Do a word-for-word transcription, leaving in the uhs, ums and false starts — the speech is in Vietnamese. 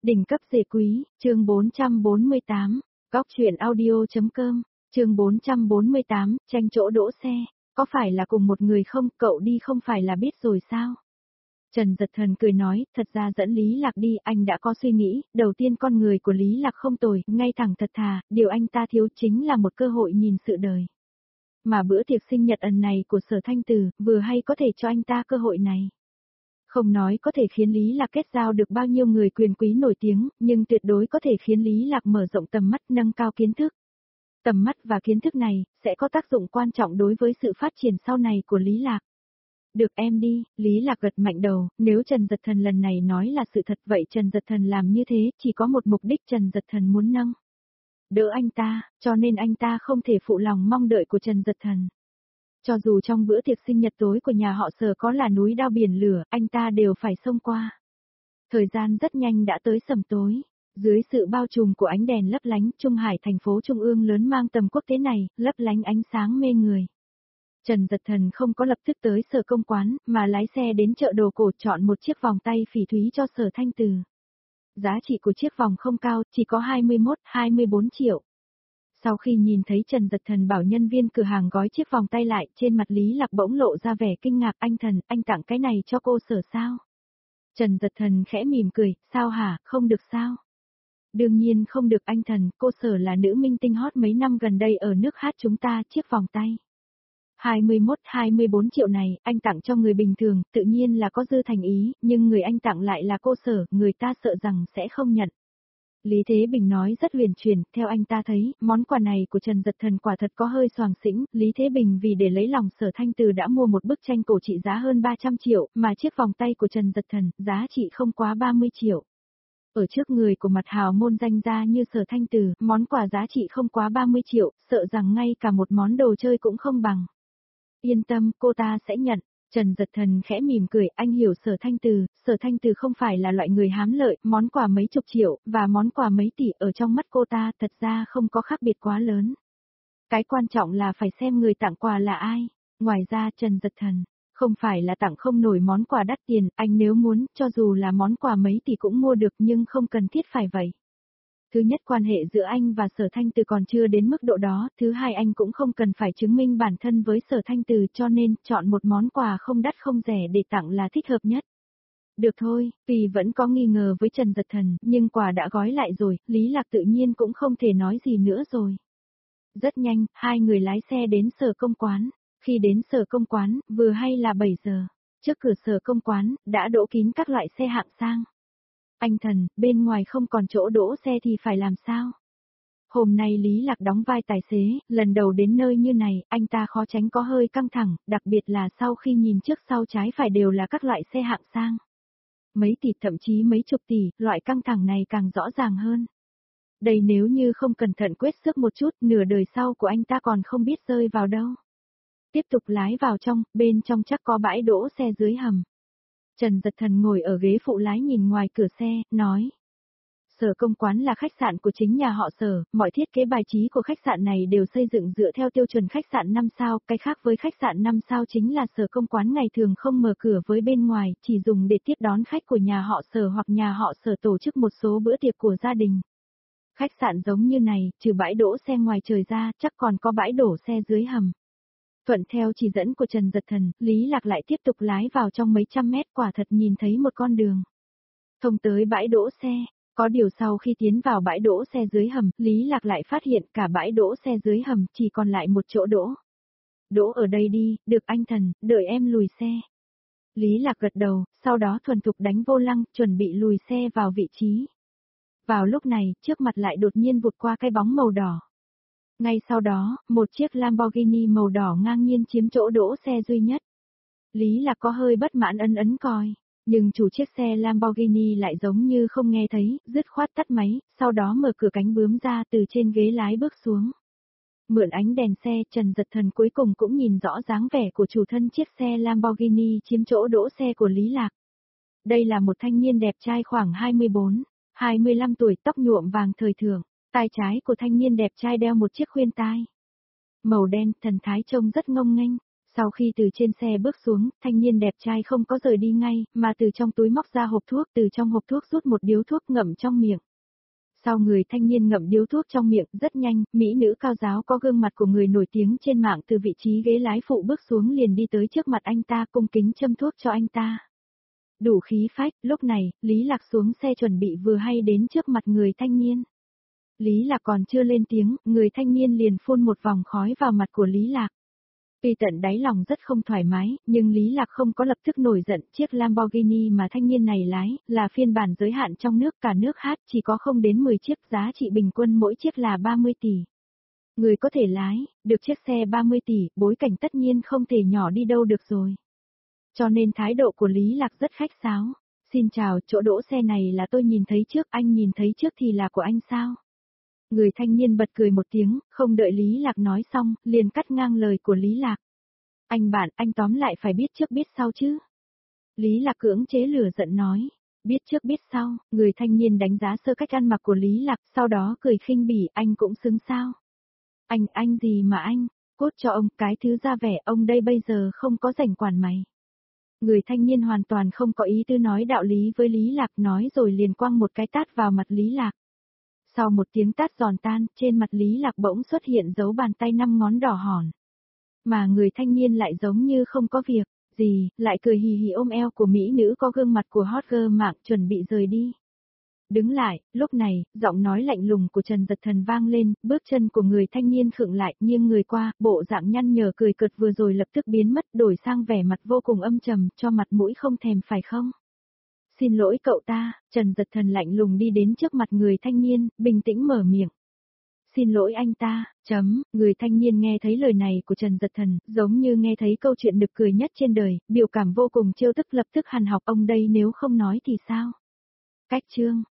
Đỉnh cấp dề quý, chương bốn trăm bốn mươi tám, góc truyện audio.com, chương bốn trăm bốn mươi tám, tranh chỗ đỗ xe, có phải là cùng một người không, cậu đi không phải là biết rồi sao? Trần Dật Thần cười nói, thật ra dẫn Lý Lạc đi, anh đã có suy nghĩ, đầu tiên con người của Lý Lạc không tồi, ngay thẳng thật thà, điều anh ta thiếu chính là một cơ hội nhìn sự đời. Mà bữa tiệc sinh nhật ẩn này của Sở Thanh Từ, vừa hay có thể cho anh ta cơ hội này. Không nói có thể khiến Lý Lạc kết giao được bao nhiêu người quyền quý nổi tiếng, nhưng tuyệt đối có thể khiến Lý Lạc mở rộng tầm mắt, nâng cao kiến thức. Tầm mắt và kiến thức này, sẽ có tác dụng quan trọng đối với sự phát triển sau này của Lý Lạc. Được em đi, Lý Lạc gật mạnh đầu, nếu Trần Dật Thần lần này nói là sự thật vậy Trần Dật Thần làm như thế chỉ có một mục đích Trần Dật Thần muốn nâng đỡ anh ta, cho nên anh ta không thể phụ lòng mong đợi của Trần Dật Thần. Cho dù trong bữa tiệc sinh nhật tối của nhà họ Sở có là núi đao biển lửa, anh ta đều phải xông qua. Thời gian rất nhanh đã tới sầm tối, dưới sự bao trùm của ánh đèn lấp lánh, Trung Hải thành phố trung ương lớn mang tầm quốc tế này, lấp lánh ánh sáng mê người. Trần Dật Thần không có lập tức tới Sở Công Quán, mà lái xe đến chợ đồ cổ chọn một chiếc vòng tay phỉ thúy cho Sở Thanh Từ. Giá trị của chiếc vòng không cao, chỉ có hai mươi mốt, hai mươi bốn triệu. Sau khi nhìn thấy Trần Dật Thần bảo nhân viên cửa hàng gói chiếc vòng tay lại, trên mặt Lý Lạc bỗng lộ ra vẻ kinh ngạc, anh Thần, anh tặng cái này cho cô Sở sao? Trần Dật Thần khẽ mỉm cười, sao hả, không được sao? Đương nhiên không được anh Thần, cô Sở là nữ minh tinh hot mấy năm gần đây ở nước hát chúng ta, chiếc vòng tay hai mươi mốt, hai mươi bốn triệu này, anh tặng cho người bình thường, tự nhiên là có dư thành ý, nhưng người anh tặng lại là cô Sở, người ta sợ rằng sẽ không nhận. Lý Thế Bình nói rất huyền chuyển, theo anh ta thấy, món quà này của Trần Dật Thần quả thật có hơi xoàng xĩnh, Lý Thế Bình vì để lấy lòng Sở Thanh Từ đã mua một bức tranh cổ trị giá hơn ba trăm triệu, mà chiếc vòng tay của Trần Dật Thần, giá trị không quá ba mươi triệu. Ở trước người của mặt hào môn danh gia như Sở Thanh Từ, món quà giá trị không quá ba mươi triệu, sợ rằng ngay cả một món đồ chơi cũng không bằng. Yên tâm, cô ta sẽ nhận. Trần Dật Thần khẽ mỉm cười, anh hiểu Sở Thanh Từ, Sở Thanh Từ không phải là loại người hám lợi, món quà mấy chục triệu, và món quà mấy tỷ ở trong mắt cô ta thật ra không có khác biệt quá lớn. Cái quan trọng là phải xem người tặng quà là ai. Ngoài ra Trần Dật Thần, không phải là tặng không nổi món quà đắt tiền, anh nếu muốn, cho dù là món quà mấy tỷ cũng mua được nhưng không cần thiết phải vậy. Thứ nhất quan hệ giữa anh và Sở Thanh Từ còn chưa đến mức độ đó, thứ hai anh cũng không cần phải chứng minh bản thân với Sở Thanh Từ cho nên chọn một món quà không đắt không rẻ để tặng là thích hợp nhất. Được thôi, vì vẫn có nghi ngờ với Trần Dật Thần, nhưng quà đã gói lại rồi, Lý Lạc tự nhiên cũng không thể nói gì nữa rồi. Rất nhanh, hai người lái xe đến Sở Công Quán, khi đến Sở Công Quán, vừa hay là bảy giờ, trước cửa Sở Công Quán, đã đỗ kín các loại xe hạng sang. Anh Thần, bên ngoài không còn chỗ đỗ xe thì phải làm sao? Hôm nay Lý Lạc đóng vai tài xế, lần đầu đến nơi như này, anh ta khó tránh có hơi căng thẳng, đặc biệt là sau khi nhìn trước sau trái phải đều là các loại xe hạng sang. Mấy tỷ thậm chí mấy chục tỷ, loại căng thẳng này càng rõ ràng hơn. Đây nếu như không cẩn thận quét sức một chút, nửa đời sau của anh ta còn không biết rơi vào đâu. Tiếp tục lái vào trong, bên trong chắc có bãi đỗ xe dưới hầm. Trần Dật Thần ngồi ở ghế phụ lái nhìn ngoài cửa xe, nói. Sở Công Quán là khách sạn của chính nhà họ Sở, mọi thiết kế bài trí của khách sạn này đều xây dựng dựa theo tiêu chuẩn khách sạn năm sao, cái khác với khách sạn năm sao chính là Sở Công Quán ngày thường không mở cửa với bên ngoài, chỉ dùng để tiếp đón khách của nhà họ Sở hoặc nhà họ Sở tổ chức một số bữa tiệc của gia đình. Khách sạn giống như này, trừ bãi đỗ xe ngoài trời ra, chắc còn có bãi đổ xe dưới hầm. Thuận theo chỉ dẫn của Trần Dật Thần, Lý Lạc lại tiếp tục lái vào trong mấy trăm mét, quả thật nhìn thấy một con đường thông tới bãi đỗ xe. Có điều sau khi tiến vào bãi đỗ xe dưới hầm, Lý Lạc lại phát hiện cả bãi đỗ xe dưới hầm chỉ còn lại một chỗ đỗ. Đỗ ở đây đi, được anh Thần, đợi em lùi xe. Lý Lạc gật đầu, sau đó thuần thục đánh vô lăng, chuẩn bị lùi xe vào vị trí. Vào lúc này, trước mặt lại đột nhiên vụt qua cái bóng màu đỏ. Ngay sau đó, một chiếc Lamborghini màu đỏ ngang nhiên chiếm chỗ đỗ xe duy nhất. Lý Lạc có hơi bất mãn ấn ấn còi, nhưng chủ chiếc xe Lamborghini lại giống như không nghe thấy, dứt khoát tắt máy, sau đó mở cửa cánh bướm ra từ trên ghế lái bước xuống. Mượn ánh đèn xe, Trần Dật Thần cuối cùng cũng nhìn rõ dáng vẻ của chủ thân chiếc xe Lamborghini chiếm chỗ đỗ xe của Lý Lạc. Đây là một thanh niên đẹp trai khoảng hai mươi bốn, hai mươi lăm tuổi, tóc nhuộm vàng thời thượng. Tai trái của thanh niên đẹp trai đeo một chiếc khuyên tai màu đen, thần thái trông rất ngông nghênh. Sau khi từ trên xe bước xuống, thanh niên đẹp trai không có rời đi ngay, mà từ trong túi móc ra hộp thuốc, từ trong hộp thuốc rút một điếu thuốc ngậm trong miệng. Sau người thanh niên ngậm điếu thuốc trong miệng, rất nhanh, mỹ nữ cao giáo có gương mặt của người nổi tiếng trên mạng từ vị trí ghế lái phụ bước xuống liền đi tới trước mặt anh ta cung kính châm thuốc cho anh ta. Đủ khí phách, lúc này, Lý Lạc xuống xe chuẩn bị vừa hay đến trước mặt người thanh niên. Lý Lạc còn chưa lên tiếng, người thanh niên liền phun một vòng khói vào mặt của Lý Lạc. Tuy tận đáy lòng rất không thoải mái, nhưng Lý Lạc không có lập tức nổi giận, chiếc Lamborghini mà thanh niên này lái, là phiên bản giới hạn trong nước, cả nước hát chỉ có không đến mười chiếc, giá trị bình quân mỗi chiếc là ba mươi tỷ. Người có thể lái, được chiếc xe ba mươi tỷ, bối cảnh tất nhiên không thể nhỏ đi đâu được rồi. Cho nên thái độ của Lý Lạc rất khách sáo. Xin chào, chỗ đỗ xe này là tôi nhìn thấy trước, anh nhìn thấy trước thì là của anh sao? Người thanh niên bật cười một tiếng, không đợi Lý Lạc nói xong, liền cắt ngang lời của Lý Lạc. Anh bạn, anh tóm lại phải biết trước biết sau chứ. Lý Lạc cưỡng chế lửa giận nói. Biết trước biết sau, người thanh niên đánh giá sơ cách ăn mặc của Lý Lạc, sau đó cười khinh bỉ, anh cũng xứng sao. Anh, anh gì mà anh, cốt cho ông, cái thứ ra vẻ, ông đây bây giờ không có rảnh quản mày. Người thanh niên hoàn toàn không có ý tư nói đạo lý với Lý Lạc, nói rồi liền quăng một cái tát vào mặt Lý Lạc. Sau một tiếng tát giòn tan, trên mặt Lý Lạc bỗng xuất hiện dấu bàn tay năm ngón đỏ hòn. Mà người thanh niên lại giống như không có việc gì, lại cười hì hì ôm eo của mỹ nữ có gương mặt của hot girl mạng chuẩn bị rời đi. Đứng lại, lúc này, giọng nói lạnh lùng của Trần Dật Thần vang lên, bước chân của người thanh niên khựng lại, nghiêng người qua, bộ dạng nhăn nhở cười cợt vừa rồi lập tức biến mất, đổi sang vẻ mặt vô cùng âm trầm, cho mặt mũi không thèm phải không? Xin lỗi cậu ta, Trần Dật Thần lạnh lùng đi đến trước mặt người thanh niên, bình tĩnh mở miệng. Xin lỗi anh ta, chấm, người thanh niên nghe thấy lời này của Trần Dật Thần, giống như nghe thấy câu chuyện nực cười nhất trên đời, biểu cảm vô cùng trêu tức lập tức hằn học ông đây nếu không nói thì sao? Cách chương